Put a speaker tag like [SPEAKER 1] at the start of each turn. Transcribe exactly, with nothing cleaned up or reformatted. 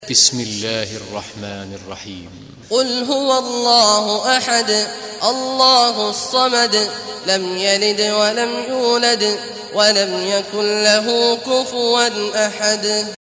[SPEAKER 1] بسم الله الرحمن الرحيم.
[SPEAKER 2] قل هو الله أحد الله الصمد لم يلد ولم يولد ولم يكن له كفوا أحد.